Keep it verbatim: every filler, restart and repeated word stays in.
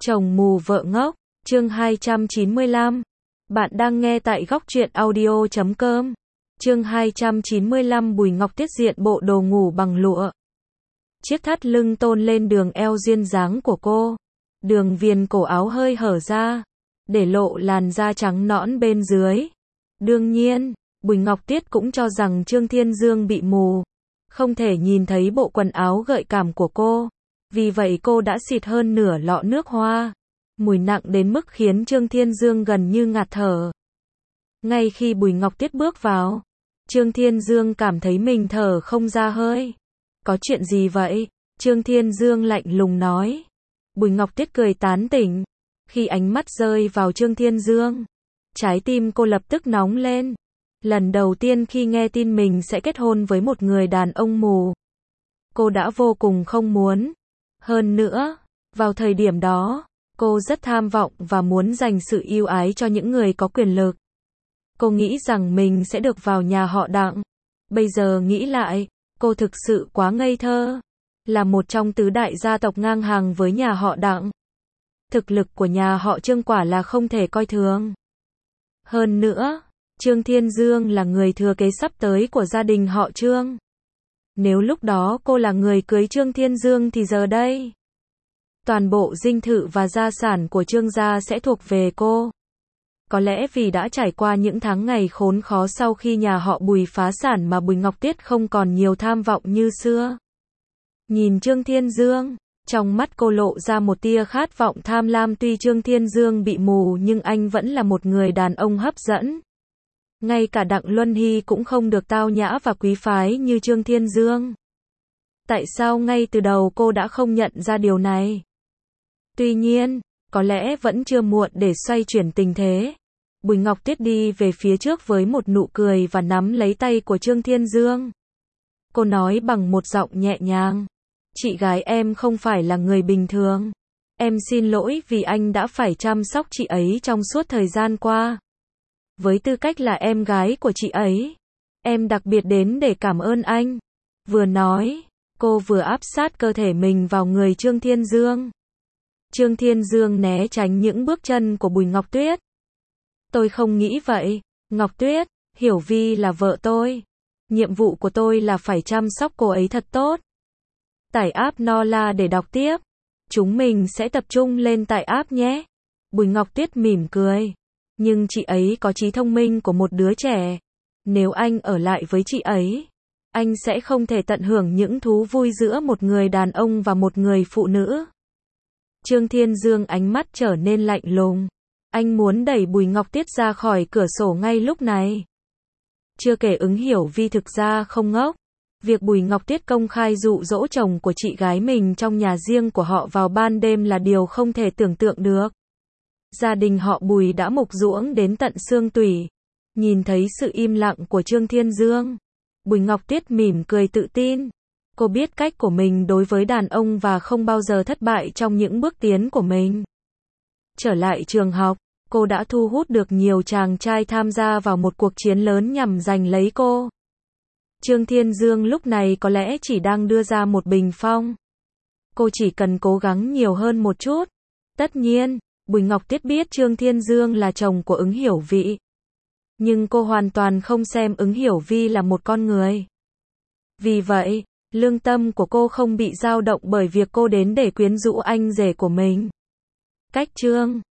Chồng mù vợ ngốc, chương hai trăm chín mươi lăm. Bạn đang nghe tại góc truyện audio chấm com. Chương hai trăm chín mươi lăm. Bùi Ngọc Tiết diện bộ đồ ngủ bằng lụa. Chiếc thắt lưng tôn lên đường eo duyên dáng của cô. Đường viền cổ áo hơi hở ra, để lộ làn da trắng nõn bên dưới. Đương nhiên, Bùi Ngọc Tiết cũng cho rằng Trương Thiên Dương bị mù, không thể nhìn thấy bộ quần áo gợi cảm của cô. Vì vậy cô đã xịt hơn nửa lọ nước hoa, mùi nặng đến mức khiến Trương Thiên Dương gần như ngạt thở. Ngay khi Bùi Ngọc Tiết bước vào, Trương Thiên Dương cảm thấy mình thở không ra hơi. Có chuyện gì vậy? Trương Thiên Dương lạnh lùng nói. Bùi Ngọc Tiết cười tán tỉnh. Khi ánh mắt rơi vào Trương Thiên Dương, trái tim cô lập tức nóng lên. Lần đầu tiên khi nghe tin mình sẽ kết hôn với một người đàn ông mù, cô đã vô cùng không muốn. Hơn nữa, vào thời điểm đó, cô rất tham vọng và muốn dành sự yêu ái cho những người có quyền lực. Cô nghĩ rằng mình sẽ được vào nhà họ Đặng. Bây giờ nghĩ lại, cô thực sự quá ngây thơ. Là một trong tứ đại gia tộc ngang hàng với nhà họ Đặng, thực lực của nhà họ Trương quả là không thể coi thường. Hơn nữa, Trương Thiên Dương là người thừa kế sắp tới của gia đình họ Trương. Nếu lúc đó cô là người cưới Trương Thiên Dương thì giờ đây, toàn bộ dinh thự và gia sản của Trương gia sẽ thuộc về cô. Có lẽ vì đã trải qua những tháng ngày khốn khó sau khi nhà họ Bùi phá sản mà Bùi Ngọc Tiết không còn nhiều tham vọng như xưa. Nhìn Trương Thiên Dương, trong mắt cô lộ ra một tia khát vọng tham lam. Tuy Trương Thiên Dương bị mù nhưng anh vẫn là một người đàn ông hấp dẫn. Ngay cả Đặng Luân Hy cũng không được tao nhã và quý phái như Trương Thiên Dương. Tại sao ngay từ đầu cô đã không nhận ra điều này? Tuy nhiên, có lẽ vẫn chưa muộn để xoay chuyển tình thế. Bùi Ngọc Tiết đi về phía trước với một nụ cười và nắm lấy tay của Trương Thiên Dương. Cô nói bằng một giọng nhẹ nhàng. Chị gái em không phải là người bình thường. Em xin lỗi vì anh đã phải chăm sóc chị ấy trong suốt thời gian qua. Với tư cách là em gái của chị ấy, em đặc biệt đến để cảm ơn anh. Vừa nói, cô vừa áp sát cơ thể mình vào người Trương Thiên Dương. Trương Thiên Dương né tránh những bước chân của Bùi Ngọc Tuyết. Tôi không nghĩ vậy, Ngọc Tuyết, Hiểu Vi là vợ tôi. Nhiệm vụ của tôi là phải chăm sóc cô ấy thật tốt. Tải app Nola để đọc tiếp. Chúng mình sẽ tập trung lên tải app nhé. Bùi Ngọc Tuyết mỉm cười. Nhưng chị ấy có trí thông minh của một đứa trẻ. Nếu anh ở lại với chị ấy, anh sẽ không thể tận hưởng những thú vui giữa một người đàn ông và một người phụ nữ. Trương Thiên Dương ánh mắt trở nên lạnh lùng. Anh muốn đẩy Bùi Ngọc Tiết ra khỏi cửa sổ ngay lúc này. Chưa kể Ứng Hiểu Vi thực ra không ngốc. Việc Bùi Ngọc Tiết công khai dụ dỗ chồng của chị gái mình trong nhà riêng của họ vào ban đêm là điều không thể tưởng tượng được. Gia đình họ Bùi đã mục ruỗng đến tận xương tủy. Nhìn thấy sự im lặng của Trương Thiên Dương, Bùi Ngọc Tiết mỉm cười tự tin. Cô biết cách của mình đối với đàn ông và không bao giờ thất bại trong những bước tiến của mình. Trở lại trường học, cô đã thu hút được nhiều chàng trai tham gia vào một cuộc chiến lớn nhằm giành lấy cô. Trương Thiên Dương lúc này có lẽ chỉ đang đưa ra một bình phong. Cô chỉ cần cố gắng nhiều hơn một chút. Tất nhiên, Bùi Ngọc Tiết biết Trương Thiên Dương là chồng của Ứng Hiểu Vi. Nhưng cô hoàn toàn không xem Ứng Hiểu Vi là một con người. Vì vậy, lương tâm của cô không bị dao động bởi việc cô đến để quyến rũ anh rể của mình. Cách Trương